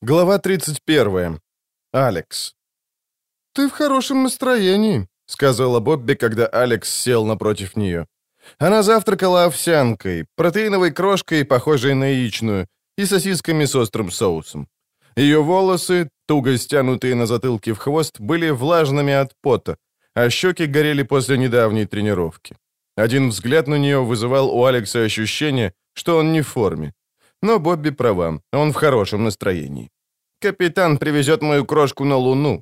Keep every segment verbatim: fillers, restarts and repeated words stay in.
Глава тридцать первая. Алекс. «Ты в хорошем настроении», — сказала Бобби, когда Алекс сел напротив нее. Она завтракала овсянкой, протеиновой крошкой, похожей на яичную, и сосисками с острым соусом. Ее волосы, туго стянутые на затылке в хвост, были влажными от пота, а щеки горели после недавней тренировки. Один взгляд на нее вызывал у Алекса ощущение, что он не в форме. Но Бобби права, он в хорошем настроении. «Капитан привезет мою крошку на Луну».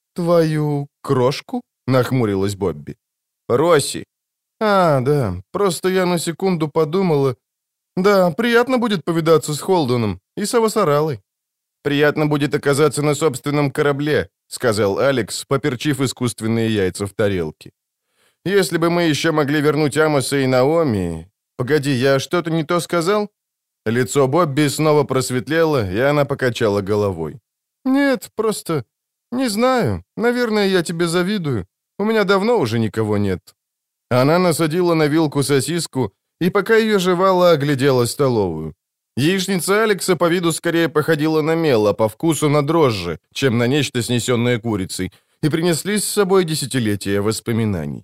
«Твою крошку?» — нахмурилась Бобби. «Росси». «А, да, просто я на секунду подумала. Да, приятно будет повидаться с Холденом и с Авасаралой». «Приятно будет оказаться на собственном корабле», — сказал Алекс, поперчив искусственные яйца в тарелке. «Если бы мы еще могли вернуть Амоса и Наоми...» «Погоди, я что-то не то сказал?» Лицо Бобби снова просветлело, и она покачала головой. «Нет, просто... Не знаю. Наверное, я тебе завидую. У меня давно уже никого нет». Она насадила на вилку сосиску, и пока ее жевала, оглядела столовую. Яичница Алекса по виду скорее походила на мел, а по вкусу на дрожжи, чем на нечто, снесенное курицей, и принесли с собой десятилетия воспоминаний.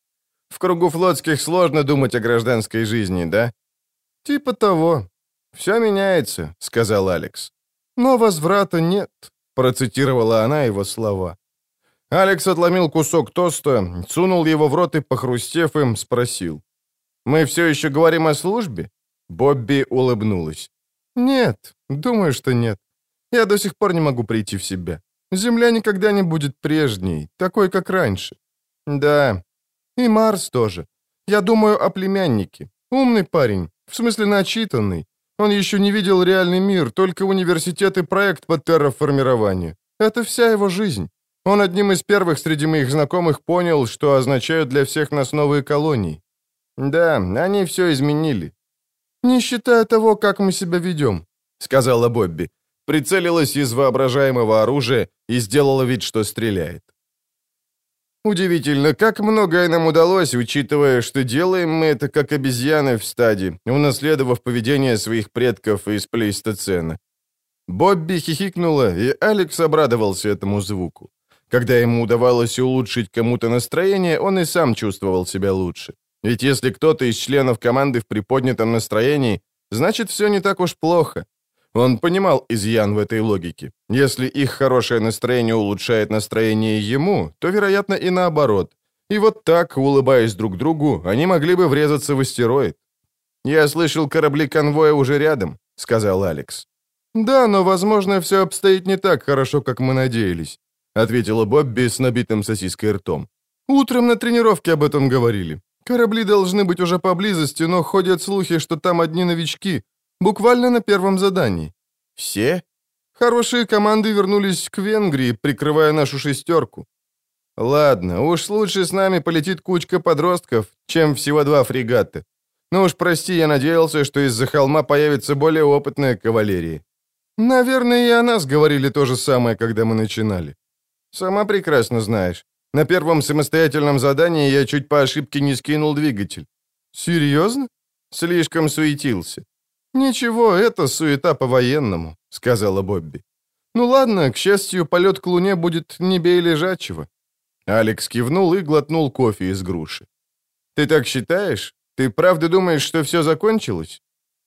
«В кругу флотских сложно думать о гражданской жизни, да?» «Типа того. Все меняется», — сказал Алекс. «Но возврата нет», — процитировала она его слова. Алекс отломил кусок тоста, сунул его в рот и, похрустев им, спросил. «Мы все еще говорим о службе?» Бобби улыбнулась. «Нет, думаю, что нет. Я до сих пор не могу прийти в себя. Земля никогда не будет прежней, такой, как раньше». «Да, и Марс тоже. Я думаю о племяннике. Умный парень, в смысле начитанный. Он еще не видел реальный мир, только университет и проект по терраформированию. Это вся его жизнь. Он одним из первых среди моих знакомых понял, что означают для всех нас новые колонии. Да, они все изменили. Не считая того, как мы себя ведем», — сказала Бобби. Прицелилась из воображаемого оружия и сделала вид, что стреляет. «Удивительно, как многое нам удалось, учитывая, что делаем мы это как обезьяны в стаде, унаследовав поведение своих предков из плейстоцена». Бобби хихикнула, и Алекс обрадовался этому звуку. Когда ему удавалось улучшить кому-то настроение, он и сам чувствовал себя лучше. Ведь если кто-то из членов команды в приподнятом настроении, значит, все не так уж плохо. Он понимал изъян в этой логике. Если их хорошее настроение улучшает настроение ему, то, вероятно, и наоборот. И вот так, улыбаясь друг другу, они могли бы врезаться в астероид. «Я слышал, корабли конвоя уже рядом», — сказал Алекс. «Да, но, возможно, все обстоит не так хорошо, как мы надеялись», — ответила Бобби с набитым сосиской ртом. «Утром на тренировке об этом говорили. Корабли должны быть уже поблизости, но ходят слухи, что там одни новички. Буквально на первом задании». «Все?» «Хорошие команды вернулись к Венгрии, прикрывая нашу шестерку». «Ладно, уж лучше с нами полетит кучка подростков, чем всего два фрегата. Ну уж прости, я надеялся, что из-за холма появится более опытная кавалерия». «Наверное, и о нас говорили то же самое, когда мы начинали». «Сама прекрасно знаешь. На первом самостоятельном задании я чуть по ошибке не скинул двигатель». «Серьезно?» «Слишком суетился». «Ничего, это суета по-военному», — сказала Бобби. «Ну ладно, к счастью, полет к Луне будет не бей лежачего». Алекс кивнул и глотнул кофе из груши. «Ты так считаешь? Ты правда думаешь, что все закончилось?»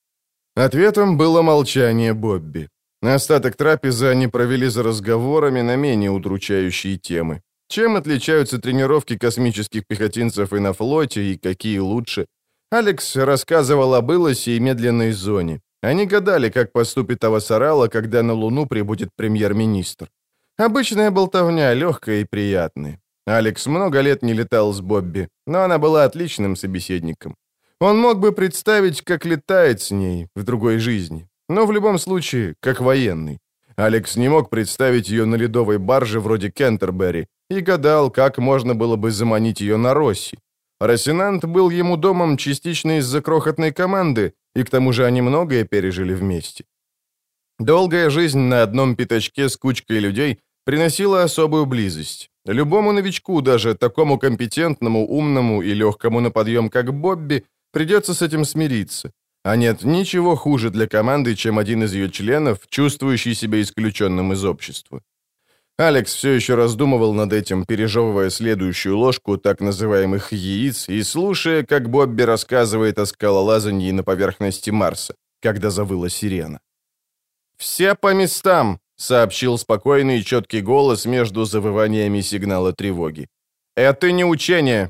Ответом было молчание Бобби. Остаток трапезы они провели за разговорами на менее удручающие темы. Чем отличаются тренировки космических пехотинцев и на флоте, и какие лучше? Алекс рассказывал об Илосе и медленной зоне. Они гадали, как поступит Авасарала, когда на Луну прибудет премьер-министр. Обычная болтовня, легкая и приятная. Алекс много лет не летал с Бобби, но она была отличным собеседником. Он мог бы представить, как летает с ней в другой жизни, но в любом случае, как военный. Алекс не мог представить ее на ледовой барже вроде Кентербери и гадал, как можно было бы заманить ее на Росси. Росинант был ему домом частично из-за крохотной команды, и к тому же они многое пережили вместе. Долгая жизнь на одном пятачке с кучкой людей приносила особую близость. Любому новичку, даже такому компетентному, умному и легкому на подъем, как Бобби, придется с этим смириться. А нет ничего хуже для команды, чем один из ее членов, чувствующий себя исключенным из общества. Алекс все еще раздумывал над этим, пережевывая следующую ложку так называемых яиц и слушая, как Бобби рассказывает о скалолазании на поверхности Марса, когда завыла сирена. «Все по местам!» — сообщил спокойный и четкий голос между завываниями сигнала тревоги. «Это не учение!»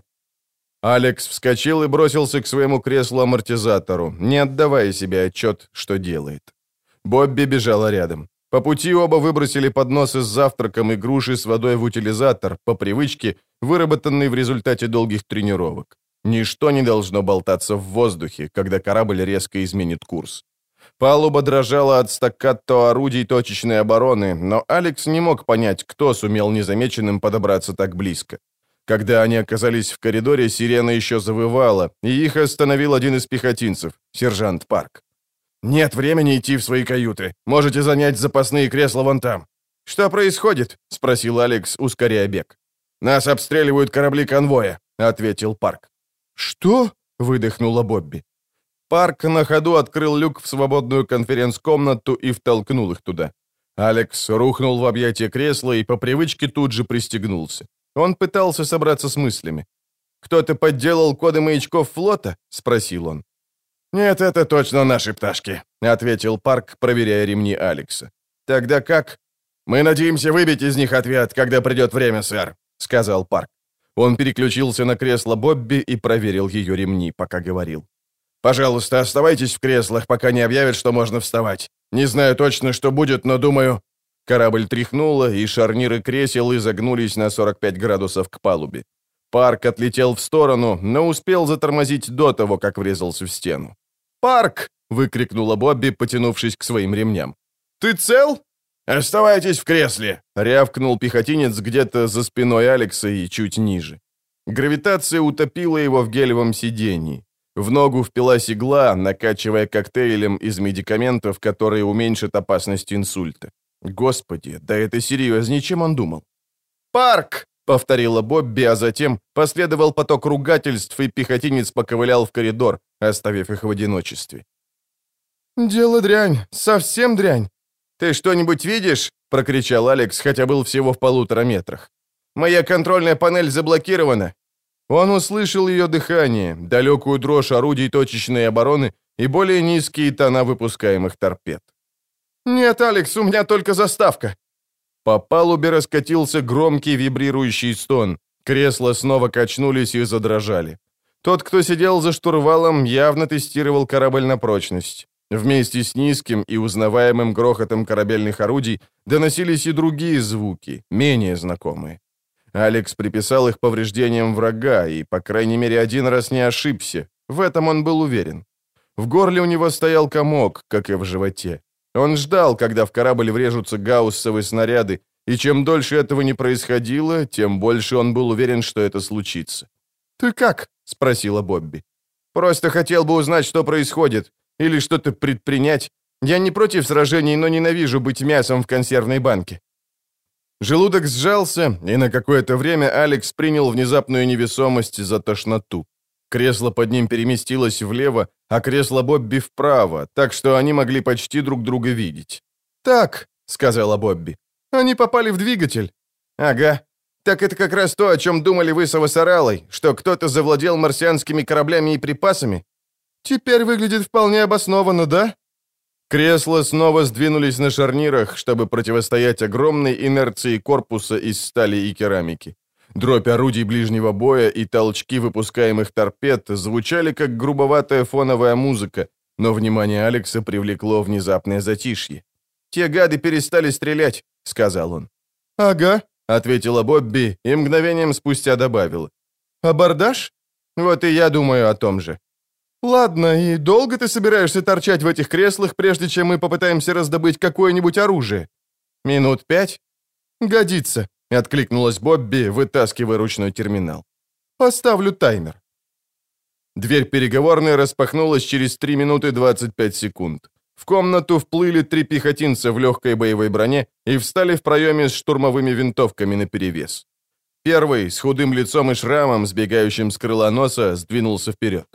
Алекс вскочил и бросился к своему креслу-амортизатору, не отдавая себе отчет, что делает. Бобби бежала рядом. По пути оба выбросили подносы с завтраком и груши с водой в утилизатор, по привычке, выработанной в результате долгих тренировок. Ничто не должно болтаться в воздухе, когда корабль резко изменит курс. Палуба дрожала от стаккато орудий точечной обороны, но Алекс не мог понять, кто сумел незамеченным подобраться так близко. Когда они оказались в коридоре, сирена еще завывала, и их остановил один из пехотинцев, сержант Парк. «Нет времени идти в свои каюты. Можете занять запасные кресла вон там». «Что происходит?» — спросил Алекс, ускоряя бег. «Нас обстреливают корабли конвоя», — ответил Парк. «Что?» — выдохнула Бобби. Парк на ходу открыл люк в свободную конференц-комнату и втолкнул их туда. Алекс рухнул в объятия кресла и по привычке тут же пристегнулся. Он пытался собраться с мыслями. «Кто-то подделал коды маячков флота?» — спросил он. «Нет, это точно наши пташки», — ответил Парк, проверяя ремни Алекса. «Тогда как?» «Мы надеемся выбить из них ответ, когда придет время, сэр», — сказал Парк. Он переключился на кресло Бобби и проверил ее ремни, пока говорил. «Пожалуйста, оставайтесь в креслах, пока не объявят, что можно вставать. Не знаю точно, что будет, но думаю...» Корабль тряхнуло, и шарниры кресел изогнулись на сорок пять градусов к палубе. Парк отлетел в сторону, но успел затормозить до того, как врезался в стену. «Парк!» — выкрикнула Бобби, потянувшись к своим ремням. «Ты цел?» «Оставайтесь в кресле!» — рявкнул пехотинец где-то за спиной Алекса и чуть ниже. Гравитация утопила его в гелевом сидении. В ногу впилась игла, накачивая коктейлем из медикаментов, которые уменьшат опасность инсульта. Господи, да это серьезнее, чем он думал. «Парк!» — повторила Бобби, а затем последовал поток ругательств, и пехотинец поковылял в коридор, оставив их в одиночестве. «Дело дрянь, совсем дрянь. Ты что-нибудь видишь?» — прокричал Алекс, хотя был всего в полутора метрах. «Моя контрольная панель заблокирована». Он услышал ее дыхание, далекую дрожь орудий точечной обороны и более низкие тона выпускаемых торпед. «Нет, Алекс, у меня только заставка». По палубе раскатился громкий вибрирующий стон. Кресла снова качнулись и задрожали. Тот, кто сидел за штурвалом, явно тестировал корабль на прочность. Вместе с низким и узнаваемым грохотом корабельных орудий доносились и другие звуки, менее знакомые. Алекс приписал их повреждениям врага и, по крайней мере, один раз не ошибся. В этом он был уверен. В горле у него стоял комок, как и в животе. Он ждал, когда в корабль врежутся гауссовые снаряды, и чем дольше этого не происходило, тем больше он был уверен, что это случится. «Ты как?» — спросила Бобби. «Просто хотел бы узнать, что происходит, или что-то предпринять. Я не против сражений, но ненавижу быть мясом в консервной банке». Желудок сжался, и на какое-то время Алекс принял внезапную невесомость за тошноту. Кресло под ним переместилось влево, а кресло Бобби вправо, так что они могли почти друг друга видеть. «Так», — сказала Бобби, — «они попали в двигатель». «Ага. Так это как раз то, о чем думали вы с Авасаралой, что кто-то завладел марсианскими кораблями и припасами?» «Теперь выглядит вполне обоснованно, да?» Кресла снова сдвинулись на шарнирах, чтобы противостоять огромной инерции корпуса из стали и керамики. Дробь орудий ближнего боя и толчки выпускаемых торпед звучали как грубоватая фоновая музыка, но внимание Алекса привлекло внезапное затишье. «Те гады перестали стрелять», — сказал он. «Ага», — ответила Бобби и мгновением спустя добавила. «Абордаж? Вот и я думаю о том же». «Ладно, и долго ты собираешься торчать в этих креслах, прежде чем мы попытаемся раздобыть какое-нибудь оружие?» «Минут пять?» «Годится», — откликнулась Бобби, вытаскивая ручной терминал. «Поставлю таймер». Дверь переговорной распахнулась через три минуты двадцать пять секунд. В комнату вплыли три пехотинца в легкой боевой броне и встали в проеме с штурмовыми винтовками наперевес. Первый, с худым лицом и шрамом, сбегающим с крыла носа, сдвинулся вперед.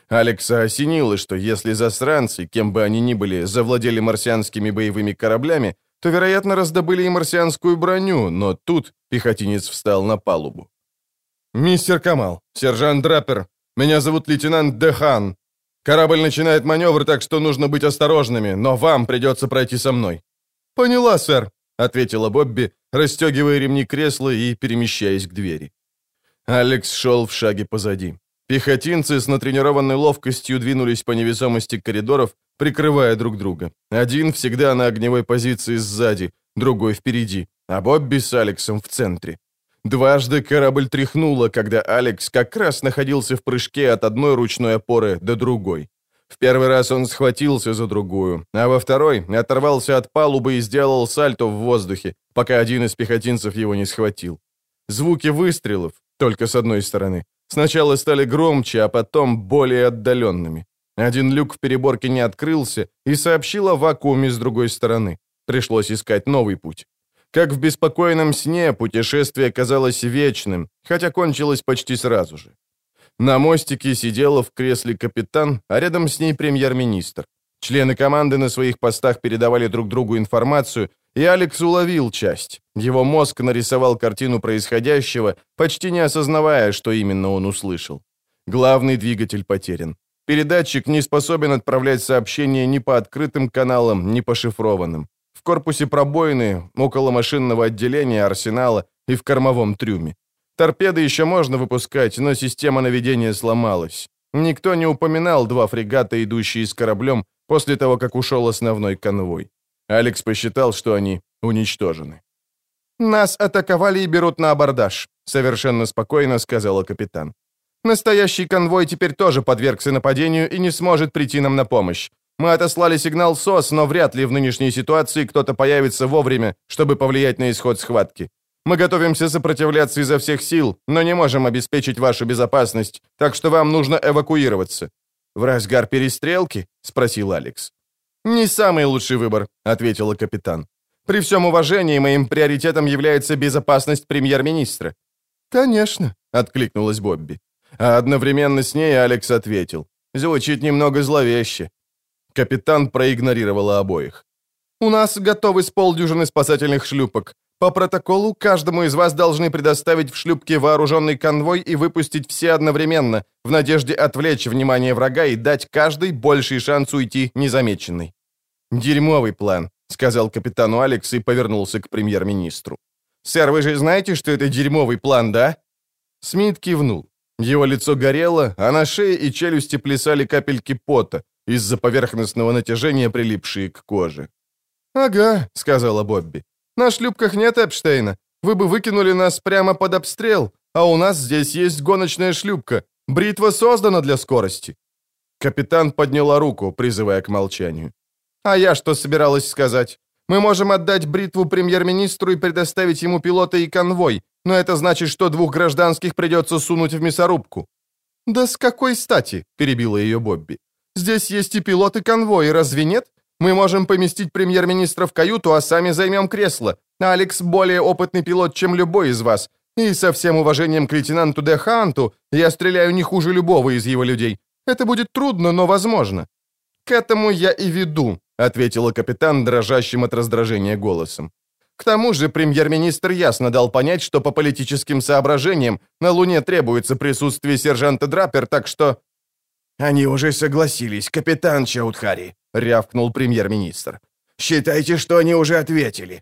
Алекса осенило, что если засранцы, кем бы они ни были, завладели марсианскими боевыми кораблями, то, вероятно, раздобыли и марсианскую броню, но тут пехотинец встал на палубу. «Мистер Камал, сержант Драппер, меня зовут лейтенант Дехан. Корабль начинает маневр, так что нужно быть осторожными, но вам придется пройти со мной». «Поняла, сэр», — ответила Бобби, расстегивая ремни кресла и перемещаясь к двери. Алекс шел в шаге позади. Пехотинцы с натренированной ловкостью двинулись по невесомости коридоров, прикрывая друг друга. Один всегда на огневой позиции сзади, другой впереди, а Бобби с Алексом в центре. Дважды корабль тряхнуло, когда Алекс как раз находился в прыжке от одной ручной опоры до другой. В первый раз он схватился за другую, а во второй оторвался от палубы и сделал сальто в воздухе, пока один из пехотинцев его не схватил. Звуки выстрелов, только с одной стороны, сначала стали громче, а потом более отдаленными. Один люк в переборке не открылся и сообщил о вакууме с другой стороны. Пришлось искать новый путь. Как в беспокойном сне, путешествие казалось вечным, хотя кончилось почти сразу же. На мостике сидела в кресле капитан, а рядом с ней премьер-министр. Члены команды на своих постах передавали друг другу информацию, и Алекс уловил часть. Его мозг нарисовал картину происходящего, почти не осознавая, что именно он услышал. Главный двигатель потерян. Передатчик не способен отправлять сообщения ни по открытым каналам, ни по шифрованным. В корпусе пробоины, около машинного отделения арсенала и в кормовом трюме. Торпеды еще можно выпускать, но система наведения сломалась. Никто не упоминал два фрегата, идущие с кораблем, после того, как ушел основной конвой. Алекс посчитал, что они уничтожены. «Нас атаковали и берут на абордаж», — совершенно спокойно сказала капитан. «Настоящий конвой теперь тоже подвергся нападению и не сможет прийти нам на помощь. Мы отослали сигнал СОС, но вряд ли в нынешней ситуации кто-то появится вовремя, чтобы повлиять на исход схватки. Мы готовимся сопротивляться изо всех сил, но не можем обеспечить вашу безопасность, так что вам нужно эвакуироваться». «В разгар перестрелки?» — спросил Алекс. «Не самый лучший выбор», — ответила капитан. «При всем уважении моим приоритетом является безопасность премьер-министра». «Конечно», — откликнулась Бобби. А одновременно с ней Алекс ответил. Звучит немного зловеще. Капитан проигнорировала обоих. «У нас готовы с полдюжины спасательных шлюпок. По протоколу каждому из вас должны предоставить в шлюпке вооруженный конвой и выпустить все одновременно, в надежде отвлечь внимание врага и дать каждой больший шанс уйти незамеченной». «Дерьмовый план», — сказал капитану Алекс и повернулся к премьер-министру. «Сэр, вы же знаете, что это дерьмовый план, да?» Смит кивнул. Его лицо горело, а на шее и челюсти плясали капельки пота, из-за поверхностного натяжения, прилипшие к коже. «Ага», — сказала Бобби. «На шлюпках нет Эпштейна. Вы бы выкинули нас прямо под обстрел, а у нас здесь есть гоночная шлюпка. Бритва создана для скорости». Капитан подняла руку, призывая к молчанию. «А я что собиралась сказать? Мы можем отдать бритву премьер-министру и предоставить ему пилота и конвой, но это значит, что двух гражданских придется сунуть в мясорубку». «Да с какой стати?» — перебила ее Бобби. «Здесь есть и пилот, и конвой, разве нет? Мы можем поместить премьер-министра в каюту, а сами займем кресло. Алекс более опытный пилот, чем любой из вас. И со всем уважением к лейтенанту Де Ханту, я стреляю не хуже любого из его людей. Это будет трудно, но возможно». «К этому я и веду», — ответила капитан дрожащим от раздражения голосом. «К тому же премьер-министр ясно дал понять, что по политическим соображениям на Луне требуется присутствие сержанта Драппер, так что...» «Они уже согласились, капитан Чаудхари», — рявкнул премьер-министр. «Считайте, что они уже ответили».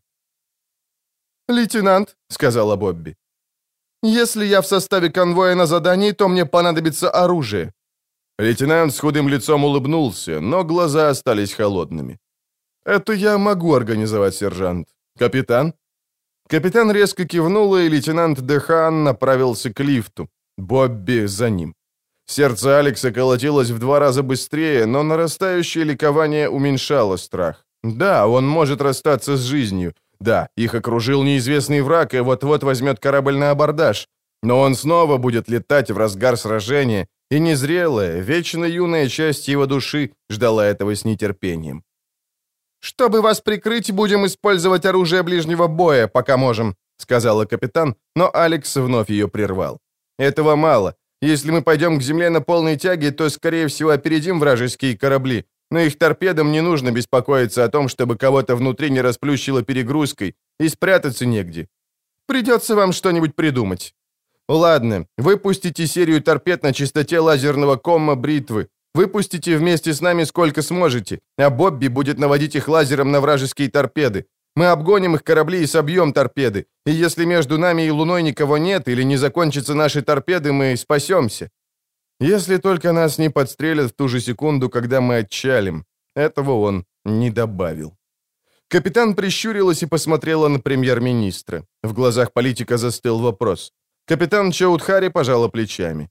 «Лейтенант», — сказала Бобби, — «если я в составе конвоя на задании, то мне понадобится оружие». Лейтенант с худым лицом улыбнулся, но глаза остались холодными. «Это я могу организовать, сержант. Капитан?» Капитан резко кивнула, и лейтенант Дехан направился к лифту. Бобби за ним. Сердце Алекса колотилось в два раза быстрее, но нарастающее ликование уменьшало страх. Да, он может расстаться с жизнью. Да, их окружил неизвестный враг и вот-вот возьмет корабль на абордаж. Но он снова будет летать в разгар сражения, и незрелая, вечно юная часть его души ждала этого с нетерпением. «Чтобы вас прикрыть, будем использовать оружие ближнего боя, пока можем», — сказала капитан, но Алекс вновь ее прервал. «Этого мало. Если мы пойдем к земле на полной тяге, то, скорее всего, опередим вражеские корабли, но их торпедам не нужно беспокоиться о том, чтобы кого-то внутри не расплющило перегрузкой, и спрятаться негде. Придется вам что-нибудь придумать. Ладно, выпустите серию торпед на частоте лазерного комма бритвы. Выпустите вместе с нами сколько сможете, а Бобби будет наводить их лазером на вражеские торпеды. Мы обгоним их корабли и собьем торпеды. И если между нами и Луной никого нет или не закончатся наши торпеды, мы спасемся. Если только нас не подстрелят в ту же секунду, когда мы отчалим. Этого он не добавил. Капитан прищурилась и посмотрела на премьер-министра. В глазах политика застыл вопрос. Капитан Чаудхари пожала плечами.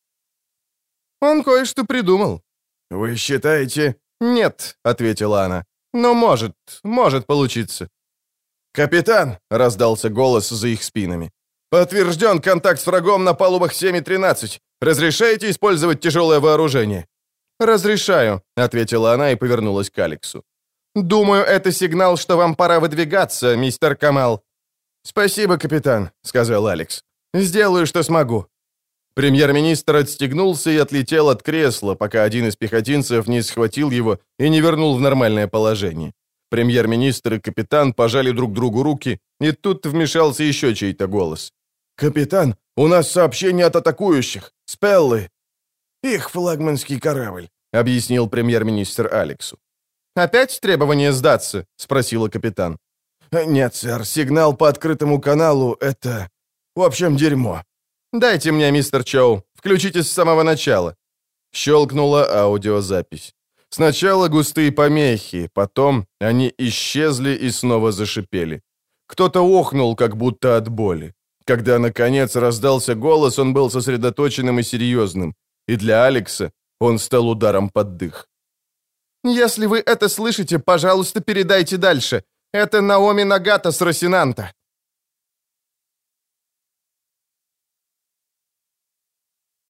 «Он кое-что придумал». «Вы считаете?» «Нет», — ответила она. «Но может, может получиться». «Капитан!» — раздался голос за их спинами. «Подтвержден контакт с врагом на палубах семь и тринадцать. Разрешаете использовать тяжелое вооружение?» «Разрешаю», — ответила она и повернулась к Алексу. «Думаю, это сигнал, что вам пора выдвигаться, мистер Камал». «Спасибо, капитан», — сказал Алекс. «Сделаю, что смогу». Премьер-министр отстегнулся и отлетел от кресла, пока один из пехотинцев не схватил его и не вернул в нормальное положение. Премьер-министр и капитан пожали друг другу руки, и тут вмешался еще чей-то голос. «Капитан, у нас сообщение от атакующих. Спеллы». «Их флагманский корабль», — объяснил премьер-министр Алексу. «Опять требование сдаться?» — спросила капитан. «Нет, сэр, сигнал по открытому каналу — это... В общем, дерьмо». «Дайте мне, мистер Чоу, включите с самого начала». Щелкнула аудиозапись. Сначала густые помехи, потом они исчезли и снова зашипели. Кто-то охнул, как будто от боли. Когда, наконец, раздался голос, он был сосредоточенным и серьезным, и для Алекса он стал ударом под дых. «Если вы это слышите, пожалуйста, передайте дальше. Это Наоми Нагата с Росинанта».